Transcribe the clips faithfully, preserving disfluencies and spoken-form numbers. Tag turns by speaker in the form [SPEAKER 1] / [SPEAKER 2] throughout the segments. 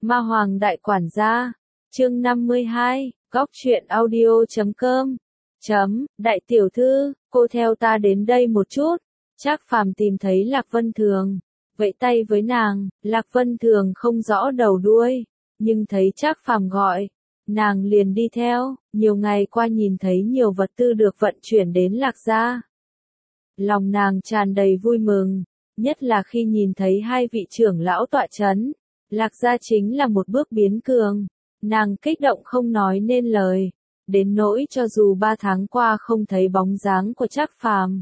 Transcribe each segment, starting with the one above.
[SPEAKER 1] Ma Hoàng Đại Quản Gia, chương năm mươi hai, góc truyện audio chấm com, chấm, đại tiểu thư, cô theo ta đến đây một chút. Trác Phàm tìm thấy Lạc Vân Thường, vẫy tay với nàng. Lạc Vân Thường không rõ đầu đuôi, nhưng thấy Trác Phàm gọi, nàng liền đi theo. Nhiều ngày qua nhìn thấy nhiều vật tư được vận chuyển đến Lạc gia, lòng nàng tràn đầy vui mừng, nhất là khi nhìn thấy hai vị trưởng lão tọa chấn. Lạc gia chính là một bước biến cường, nàng kích động không nói nên lời, đến nỗi cho dù ba tháng qua không thấy bóng dáng của Trác Phàm,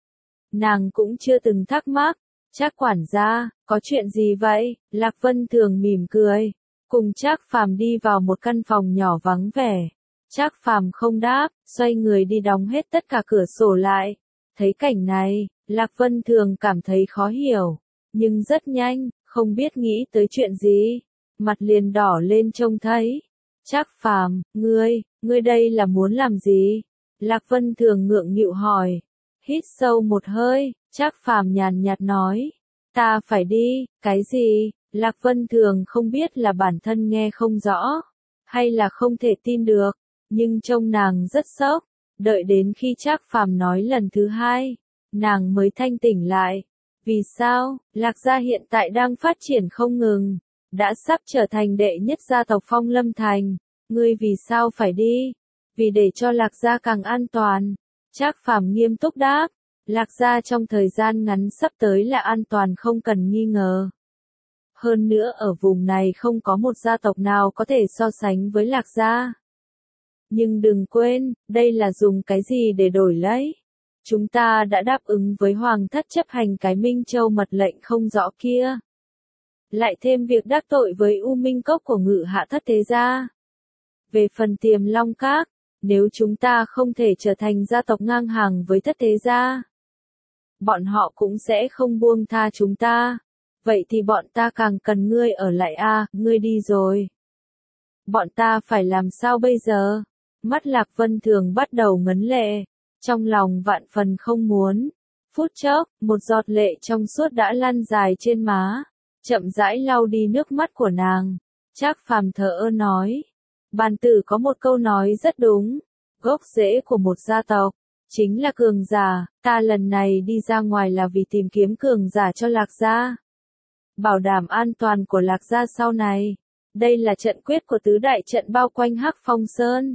[SPEAKER 1] nàng cũng chưa từng thắc mắc. Trác quản gia, có chuyện gì vậy? Lạc Vân Thường mỉm cười, cùng Trác Phàm đi vào một căn phòng nhỏ vắng vẻ. Trác Phàm không đáp, xoay người đi đóng hết tất cả cửa sổ lại. Thấy cảnh này, Lạc Vân Thường cảm thấy khó hiểu, nhưng rất nhanh, không biết nghĩ tới chuyện gì, mặt liền đỏ lên trông thấy. Trác Phàm, ngươi, ngươi đây là muốn làm gì? Lạc Vân Thường ngượng nghịu hỏi. Hít sâu một hơi, Trác Phàm nhàn nhạt nói, ta phải đi. Cái gì? Lạc Vân Thường không biết là bản thân nghe không rõ, hay là không thể tin được, nhưng trông nàng rất sốc. Đợi đến khi Trác Phàm nói lần thứ hai, nàng mới thanh tỉnh lại. Vì sao? Lạc gia hiện tại đang phát triển không ngừng, đã sắp trở thành đệ nhất gia tộc Phong Lâm Thành. Ngươi vì sao phải đi? Vì để cho Lạc gia càng an toàn. Trác Phàm nghiêm túc đáp. Lạc gia trong thời gian ngắn sắp tới là an toàn không cần nghi ngờ. Hơn nữa ở vùng này không có một gia tộc nào có thể so sánh với Lạc gia. Nhưng đừng quên, đây là dùng cái gì để đổi lấy? Chúng ta đã đáp ứng với Hoàng thất chấp hành cái Minh Châu mật lệnh không rõ kia. Lại thêm việc đắc tội với U Minh Cốc của Ngự Hạ Thất Thế gia. Về phần Tiềm Long Các, nếu chúng ta không thể trở thành gia tộc ngang hàng với Thất Thế gia, bọn họ cũng sẽ không buông tha chúng ta. Vậy thì bọn ta càng cần ngươi ở lại a, à, ngươi đi rồi. Bọn ta phải làm sao bây giờ? Mắt Lạc Vân Thường bắt đầu ngấn lệ, trong lòng vạn phần không muốn. Phút chốc, một giọt lệ trong suốt đã lăn dài trên má, chậm rãi lau đi nước mắt của nàng. Trác Phàm thở ơ nói, bàn tử có một câu nói rất đúng, gốc rễ của một gia tộc chính là cường giả. Ta lần này đi ra ngoài là vì tìm kiếm cường giả cho Lạc gia, bảo đảm an toàn của Lạc gia sau này. Đây là trận quyết của tứ đại trận bao quanh Hắc Phong Sơn.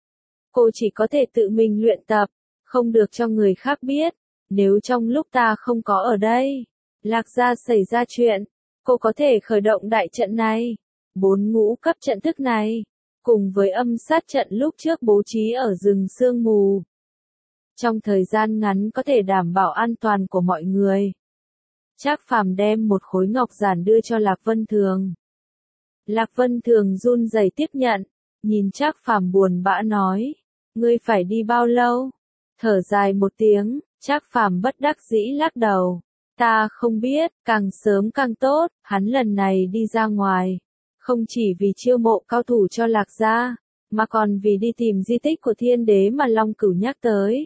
[SPEAKER 1] Cô chỉ có thể tự mình luyện tập, không được cho người khác biết. Nếu trong lúc ta không có ở đây, Lạc gia xảy ra chuyện, cô có thể khởi động đại trận này, bốn ngũ cấp trận thức này, cùng với âm sát trận lúc trước bố trí ở rừng sương mù. Trong thời gian ngắn có thể đảm bảo an toàn của mọi người. Trác Phàm đem một khối ngọc giản đưa cho Lạc Vân Thường. Lạc Vân Thường run rẩy tiếp nhận, nhìn Trác Phàm buồn bã nói, ngươi phải đi bao lâu? Thở dài một tiếng, Trác Phàm bất đắc dĩ lắc đầu, ta không biết, càng sớm càng tốt. Hắn lần này đi ra ngoài, không chỉ vì chiêu mộ cao thủ cho Lạc gia, mà còn vì đi tìm di tích của thiên đế mà Long Cửu nhắc tới.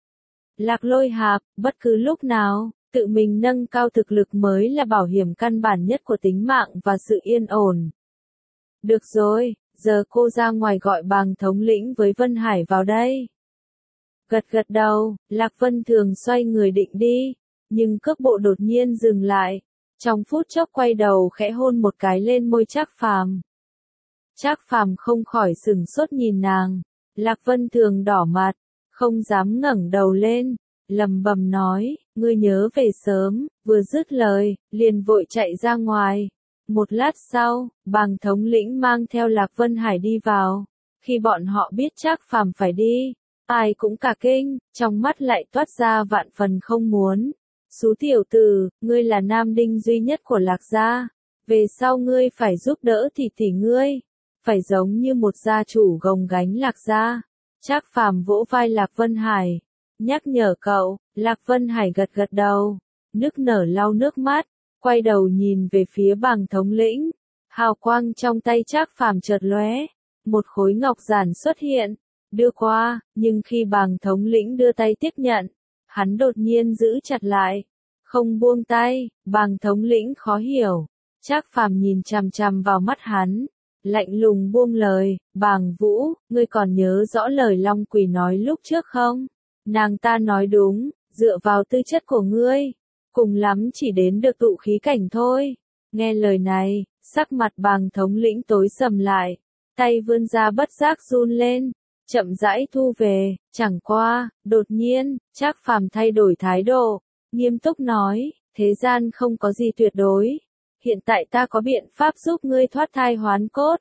[SPEAKER 1] Lạc Lôi Hạp, bất cứ lúc nào, tự mình nâng cao thực lực mới là bảo hiểm căn bản nhất của tính mạng và sự yên ổn. Được rồi, giờ cô ra ngoài gọi Bàng thống lĩnh với Vân Hải vào đây. Gật gật đầu, Lạc Vân Thường xoay người định đi, nhưng cước bộ đột nhiên dừng lại, trong phút chốc quay đầu khẽ hôn một cái lên môi Trác Phàm. Trác Phàm không khỏi sửng sốt nhìn nàng, Lạc Vân Thường đỏ mặt, không dám ngẩng đầu lên, lầm bầm nói, ngươi nhớ về sớm. Vừa dứt lời, liền vội chạy ra ngoài. Một lát sau, Bàng thống lĩnh mang theo Lạc Vân Hải đi vào. Khi bọn họ biết Trác Phàm phải đi, ai cũng cả kinh, trong mắt lại toát ra vạn phần không muốn. Xú tiểu tử, ngươi là nam đinh duy nhất của Lạc gia, về sau ngươi phải giúp đỡ tỷ tỷ ngươi, phải giống như một gia chủ gồng gánh Lạc gia. Trác Phàm vỗ vai Lạc Vân Hải, nhắc nhở cậu. Lạc Vân Hải gật gật đầu, nức nở lau nước mắt, quay đầu nhìn về phía Bàng thống lĩnh. Hào quang trong tay Trác Phàm chợt lóe, một khối ngọc giản xuất hiện, đưa qua, nhưng khi Bàng thống lĩnh đưa tay tiếp nhận, hắn đột nhiên giữ chặt lại, không buông tay. Bàng thống lĩnh khó hiểu, Trác Phàm nhìn chằm chằm vào mắt hắn, lạnh lùng buông lời, Bàng Vũ, ngươi còn nhớ rõ lời Long Quỷ nói lúc trước không? Nàng ta nói đúng, dựa vào tư chất của ngươi, cùng lắm chỉ đến được tụ khí cảnh thôi. Nghe lời này, sắc mặt Bàng thống lĩnh tối sầm lại, tay vươn ra bất giác run lên, chậm rãi thu về, chẳng qua, đột nhiên, Trác Phàm thay đổi thái độ, nghiêm túc nói, thế gian không có gì tuyệt đối. Hiện tại ta có biện pháp giúp ngươi thoát thai hoán cốt,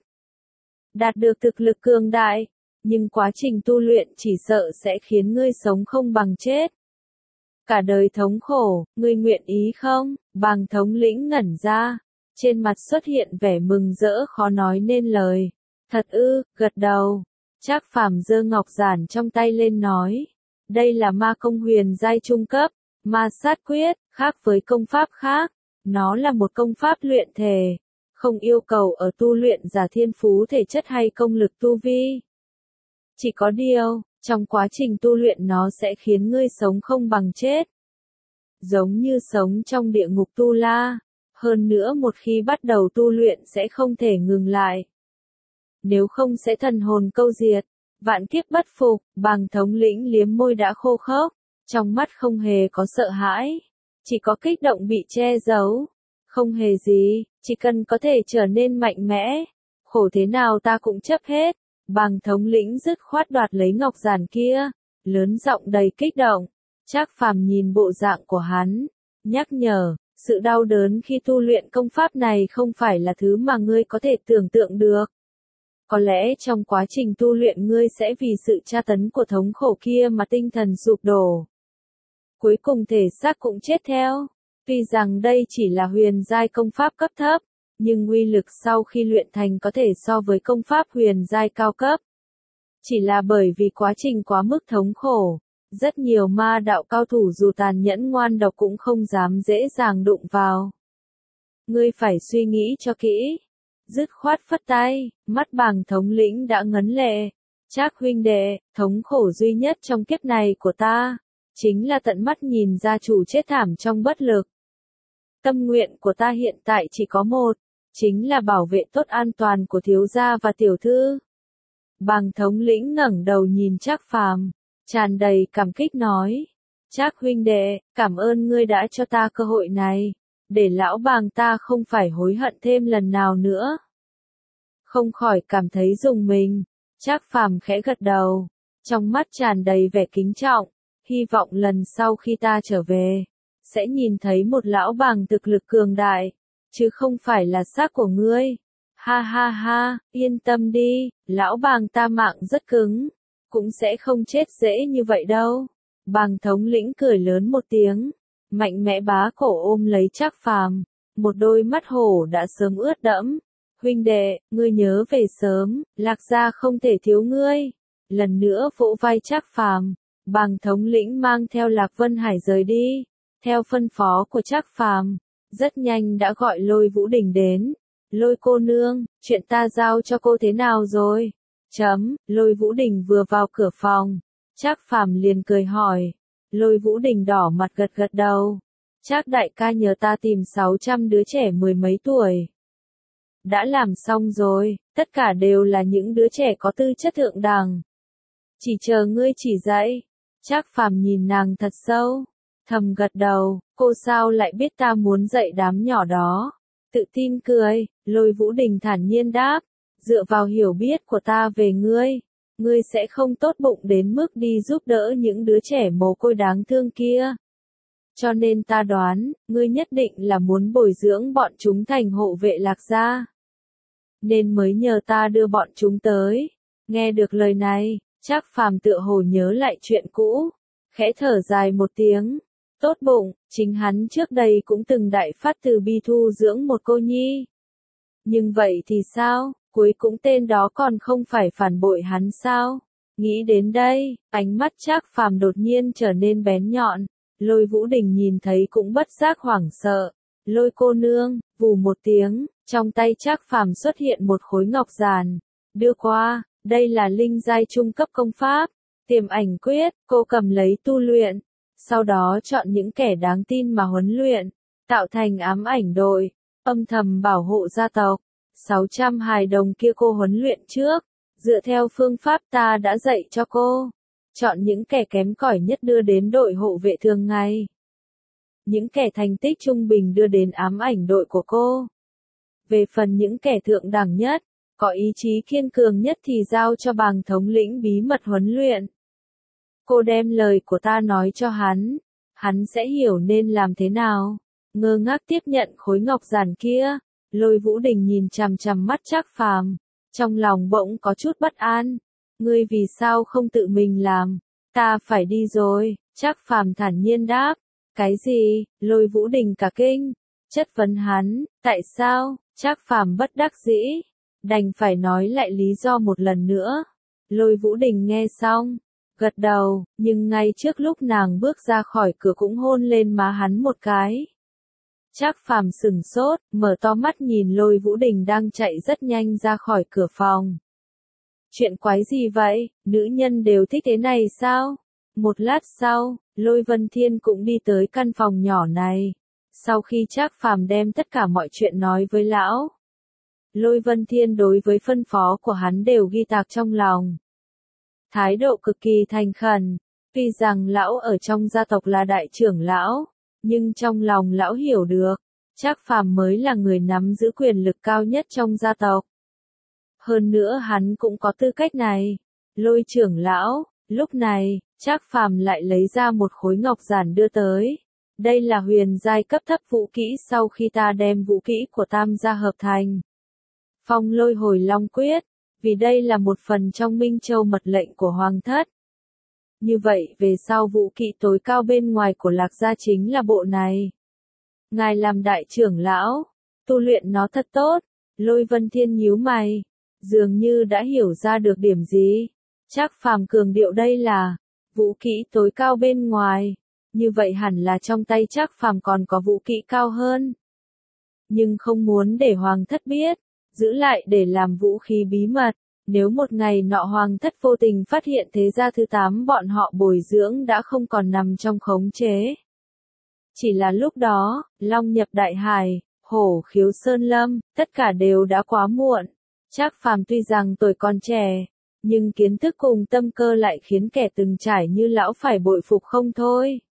[SPEAKER 1] đạt được thực lực cường đại, nhưng quá trình tu luyện chỉ sợ sẽ khiến ngươi sống không bằng chết. Cả đời thống khổ, ngươi nguyện ý không? Bàng thống lĩnh ngẩn ra, trên mặt xuất hiện vẻ mừng rỡ khó nói nên lời. Thật ư, gật đầu. Trác Phàm giơ ngọc giản trong tay lên nói, đây là ma công huyền giai trung cấp, ma sát quyết, khác với công pháp khác. Nó là một công pháp luyện thể, không yêu cầu ở tu luyện giả thiên phú thể chất hay công lực tu vi. Chỉ có điều, trong quá trình tu luyện nó sẽ khiến ngươi sống không bằng chết. Giống như sống trong địa ngục tu la, hơn nữa một khi bắt đầu tu luyện sẽ không thể ngừng lại. Nếu không sẽ thần hồn câu diệt, vạn kiếp bất phục. Bàng thống lĩnh liếm môi đã khô khốc, trong mắt không hề có sợ hãi. Chỉ có kích động bị che giấu. Không hề gì, chỉ cần có thể trở nên mạnh mẽ. Khổ thế nào ta cũng chấp hết. Bàng thống lĩnh dứt khoát đoạt lấy ngọc giản kia. Lớn giọng đầy kích động. Trác Phàm nhìn bộ dạng của hắn. Nhắc nhở, sự đau đớn khi tu luyện công pháp này không phải là thứ mà ngươi có thể tưởng tượng được. Có lẽ trong quá trình tu luyện ngươi sẽ vì sự tra tấn của thống khổ kia mà tinh thần sụp đổ. Cuối cùng thể xác cũng chết theo. Tuy rằng đây chỉ là huyền giai công pháp cấp thấp, nhưng uy lực sau khi luyện thành có thể so với công pháp huyền giai cao cấp. Chỉ là bởi vì quá trình quá mức thống khổ, rất nhiều ma đạo cao thủ dù tàn nhẫn ngoan độc cũng không dám dễ dàng đụng vào. Ngươi phải suy nghĩ cho kỹ. Dứt khoát phất tay, mắt Bàng thống lĩnh đã ngấn lệ. Trác huynh đệ, thống khổ duy nhất trong kiếp này của ta, chính là tận mắt nhìn gia chủ chết thảm trong bất lực. Tâm nguyện của ta hiện tại chỉ có một, chính là bảo vệ tốt an toàn của thiếu gia và tiểu thư. Bàng thống lĩnh ngẩng đầu nhìn Trác Phàm, tràn đầy cảm kích nói, Trác huynh đệ, cảm ơn ngươi đã cho ta cơ hội này, để lão Bàng ta không phải hối hận thêm lần nào nữa. Không khỏi cảm thấy rùng mình, Trác Phàm khẽ gật đầu, trong mắt tràn đầy vẻ kính trọng, hy vọng lần sau khi ta trở về, sẽ nhìn thấy một lão Bàng thực lực cường đại, chứ không phải là xác của ngươi. Ha ha ha, yên tâm đi, lão Bàng ta mạng rất cứng, cũng sẽ không chết dễ như vậy đâu. Bàng thống lĩnh cười lớn một tiếng, mạnh mẽ bá cổ ôm lấy Trác Phàm, một đôi mắt hổ đã sớm ướt đẫm. Huynh đệ, ngươi nhớ về sớm, Lạc gia không thể thiếu ngươi. Lần nữa vỗ vai Trác Phàm, Bàng thống lĩnh mang theo Lạc Vân Hải rời đi. Theo phân phó của Trác Phàm, rất nhanh đã gọi Lôi Vũ Đình đến. Lôi cô nương, chuyện ta giao cho cô thế nào rồi? Chấm, Lôi Vũ Đình vừa vào cửa phòng, Trác Phàm liền cười hỏi. Lôi Vũ Đình đỏ mặt gật gật đầu. Trác đại ca nhờ ta tìm sáu trăm đứa trẻ mười mấy tuổi. Đã làm xong rồi, tất cả đều là những đứa trẻ có tư chất thượng đẳng. Chỉ chờ ngươi chỉ dạy. Trác Phàm nhìn nàng thật sâu, thầm gật đầu, cô sao lại biết ta muốn dạy đám nhỏ đó? Tự tin cười, Lôi Vũ Đình thản nhiên đáp, dựa vào hiểu biết của ta về ngươi, ngươi sẽ không tốt bụng đến mức đi giúp đỡ những đứa trẻ mồ côi đáng thương kia. Cho nên ta đoán, ngươi nhất định là muốn bồi dưỡng bọn chúng thành hộ vệ Lạc gia. Nên mới nhờ ta đưa bọn chúng tới. Nghe được lời này, Trác Phàm tựa hồ nhớ lại chuyện cũ, khẽ thở dài một tiếng. Tốt bụng, chính hắn trước đây cũng từng đại phát từ bi thu dưỡng một cô nhi. Nhưng vậy thì sao, cuối cũng tên đó còn không phải phản bội hắn sao? Nghĩ đến đây, ánh mắt Trác Phàm đột nhiên trở nên bén nhọn. Lôi Vũ Đình nhìn thấy cũng bất giác hoảng sợ. Lôi cô nương, vù một tiếng, trong tay Trác Phàm xuất hiện một khối ngọc giản. Đưa qua, đây là linh giai trung cấp công pháp, Tiềm Ảnh Quyết, cô cầm lấy tu luyện. Sau đó chọn những kẻ đáng tin mà huấn luyện, tạo thành ám ảnh đội. âm thầm bảo hộ gia tộc. sáu trăm hài đồng kia cô huấn luyện trước, dựa theo phương pháp ta đã dạy cho cô. Chọn những kẻ kém cỏi nhất đưa đến đội hộ vệ thường ngày. Những kẻ thành tích trung bình đưa đến ám ảnh đội của cô. Về phần những kẻ thượng đẳng nhất, có ý chí kiên cường nhất thì giao cho bàng thống lĩnh bí mật huấn luyện. Cô đem lời của ta nói cho hắn, hắn sẽ hiểu nên làm thế nào. Ngơ ngác tiếp nhận khối ngọc giản kia, Lôi Vũ Đình nhìn chằm chằm mắt Trác Phàm, trong lòng bỗng có chút bất an. Ngươi vì sao không tự mình làm? Ta phải đi rồi, Trác Phàm thản nhiên đáp. Cái gì? Lôi Vũ Đình cả kinh, chất vấn hắn, tại sao? Trác Phàm bất đắc dĩ, đành phải nói lại lý do một lần nữa. Lôi Vũ Đình nghe xong, gật đầu, nhưng ngay trước lúc nàng bước ra khỏi cửa cũng hôn lên má hắn một cái. Trác Phàm sửng sốt, mở to mắt nhìn Lôi Vũ Đình đang chạy rất nhanh ra khỏi cửa phòng. Chuyện quái gì vậy, nữ nhân đều thích thế này sao? Một lát sau, Lôi Vân Thiên cũng đi tới căn phòng nhỏ này. Sau khi Trác Phàm đem tất cả mọi chuyện nói với lão, Lôi Vân Thiên đối với phân phó của hắn đều ghi tạc trong lòng. Thái độ cực kỳ thành khẩn, tuy rằng lão ở trong gia tộc là đại trưởng lão, nhưng trong lòng lão hiểu được, Trác Phàm mới là người nắm giữ quyền lực cao nhất trong gia tộc. Hơn nữa hắn cũng có tư cách này. Lôi trưởng lão, lúc này, Trác Phàm lại lấy ra một khối ngọc giản đưa tới. Đây là huyền giai cấp thấp vũ kỹ sau khi ta đem vũ kỹ của Tam gia hợp thành. Phong Lôi Hồi Long Quyết, vì đây là một phần trong Minh Châu mật lệnh của Hoàng thất. Như vậy về sau vũ kỹ tối cao bên ngoài của Lạc gia chính là bộ này. Ngài làm đại trưởng lão, tu luyện nó thật tốt. Lôi Vân Thiên nhíu mày, dường như đã hiểu ra được điểm gì. Trác Phàm cường điệu đây là vũ kỹ tối cao bên ngoài, như vậy hẳn là trong tay Trác Phàm còn có vũ kỹ cao hơn. Nhưng không muốn để Hoàng thất biết, giữ lại để làm vũ khí bí mật. Nếu một ngày nọ Hoàng thất vô tình phát hiện thế gia thứ tám bọn họ bồi dưỡng đã không còn nằm trong khống chế. Chỉ là lúc đó, long nhập đại hải, hổ khiếu sơn lâm, tất cả đều đã quá muộn. Trác Phàm tuy rằng tuổi còn trẻ, nhưng kiến thức cùng tâm cơ lại khiến kẻ từng trải như lão phải bội phục không thôi.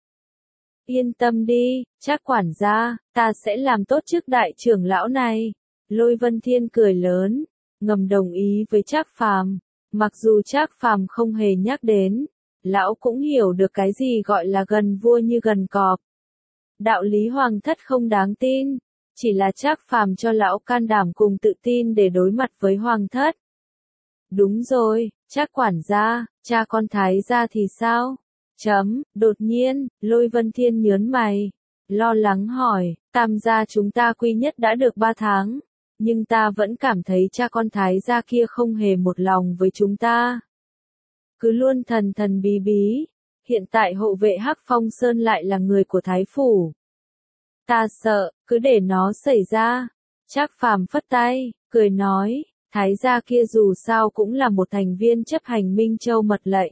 [SPEAKER 1] Yên tâm đi, Trác quản gia, ta sẽ làm tốt chức đại trưởng lão này. Lôi Vân Thiên cười lớn, ngầm đồng ý với Trác Phàm. Mặc dù Trác Phàm không hề nhắc đến, lão cũng hiểu được cái gì gọi là gần vua như gần cọp. Đạo lý Hoàng thất không đáng tin, chỉ là Trác Phàm cho lão can đảm cùng tự tin để đối mặt với Hoàng thất. Đúng rồi, Trác quản gia, cha con Thái gia thì sao? Chấm, đột nhiên, Lôi Vân Thiên nhớn mày, lo lắng hỏi, Tam gia chúng ta quy nhất đã được ba tháng, nhưng ta vẫn cảm thấy cha con Thái gia kia không hề một lòng với chúng ta. Cứ luôn thần thần bí bí, hiện tại hộ vệ Hắc Phong Sơn lại là người của Thái phủ. Ta sợ, cứ để nó xảy ra. Trác Phàm phất tay, cười nói, Thái gia kia dù sao cũng là một thành viên chấp hành Minh Châu mật lệnh.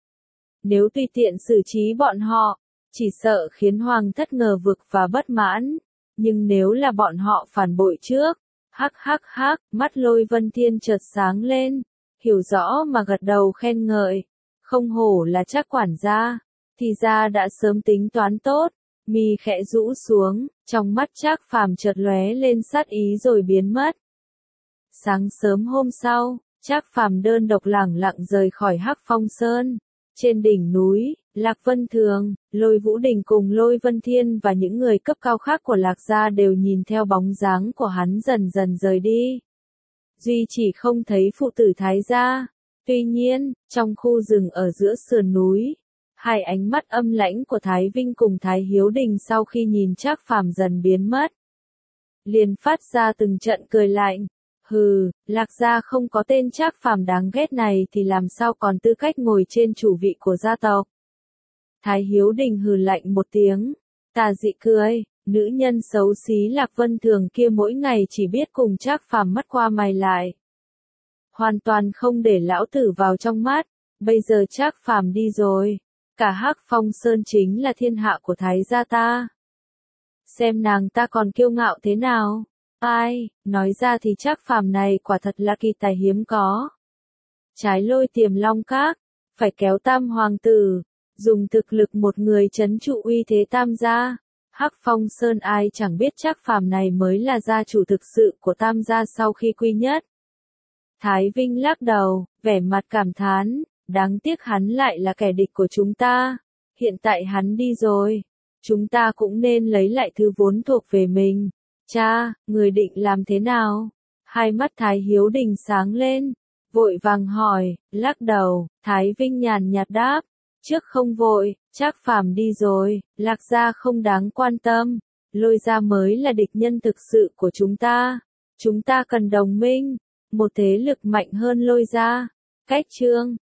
[SPEAKER 1] Nếu tùy tiện xử trí bọn họ, chỉ sợ khiến Hoàng thất ngờ vực và bất mãn. Nhưng nếu là bọn họ phản bội trước, hắc hắc hắc, mắt Lôi Vân Thiên chợt sáng lên, hiểu rõ mà gật đầu khen ngợi. Không hổ là Trác quản gia, thì ra đã sớm tính toán tốt. Mi khẽ rũ xuống, trong mắt Trác Phàm chợt lóe lên sát ý rồi biến mất. Sáng sớm hôm sau, Trác Phàm đơn độc lẳng lặng rời khỏi Hắc Phong Sơn. Trên đỉnh núi, Lạc Vân Thường, Lôi Vũ Đình cùng Lôi Vân Thiên và những người cấp cao khác của Lạc gia đều nhìn theo bóng dáng của hắn dần dần rời đi. Duy chỉ không thấy phụ tử Thái gia. Tuy nhiên, trong khu rừng ở giữa sườn núi, hai ánh mắt âm lãnh của Thái Vinh cùng Thái Hiếu Đình sau khi nhìn Trác Phàm dần biến mất, liền phát ra từng trận cười lạnh. Hừ, Lạc gia không có tên Trác Phàm đáng ghét này thì làm sao còn tư cách ngồi trên chủ vị của gia tộc. Thái Hiếu Đình hừ lạnh một tiếng, tà dị cười, nữ nhân xấu xí Lạc Vân Thường kia mỗi ngày chỉ biết cùng Trác Phàm mắt qua mày lại. Hoàn toàn không để lão tử vào trong mắt, bây giờ Trác Phàm đi rồi, cả Hắc Phong Sơn chính là thiên hạ của Thái gia ta. Xem nàng ta còn kiêu ngạo thế nào. Ai, nói ra thì Trác Phàm này quả thật là kỳ tài hiếm có. Trái lôi Tiềm Long Các, phải kéo Tam hoàng tử, dùng thực lực một người trấn trụ uy thế Tam gia. Hắc Phong Sơn ai chẳng biết Trác Phàm này mới là gia chủ thực sự của Tam gia sau khi quy nhất. Thái Vinh lắc đầu, vẻ mặt cảm thán, đáng tiếc hắn lại là kẻ địch của chúng ta. Hiện tại hắn đi rồi, chúng ta cũng nên lấy lại thứ vốn thuộc về mình. Cha, người định làm thế nào? Hai mắt Thái Hiếu Đình sáng lên, vội vàng hỏi, lắc đầu, Thái Vinh nhàn nhạt đáp, trước không vội, Trác Phàm đi rồi, Lạc gia không đáng quan tâm, Lôi gia mới là địch nhân thực sự của chúng ta. Chúng ta cần đồng minh, một thế lực mạnh hơn Lôi gia. Cách chương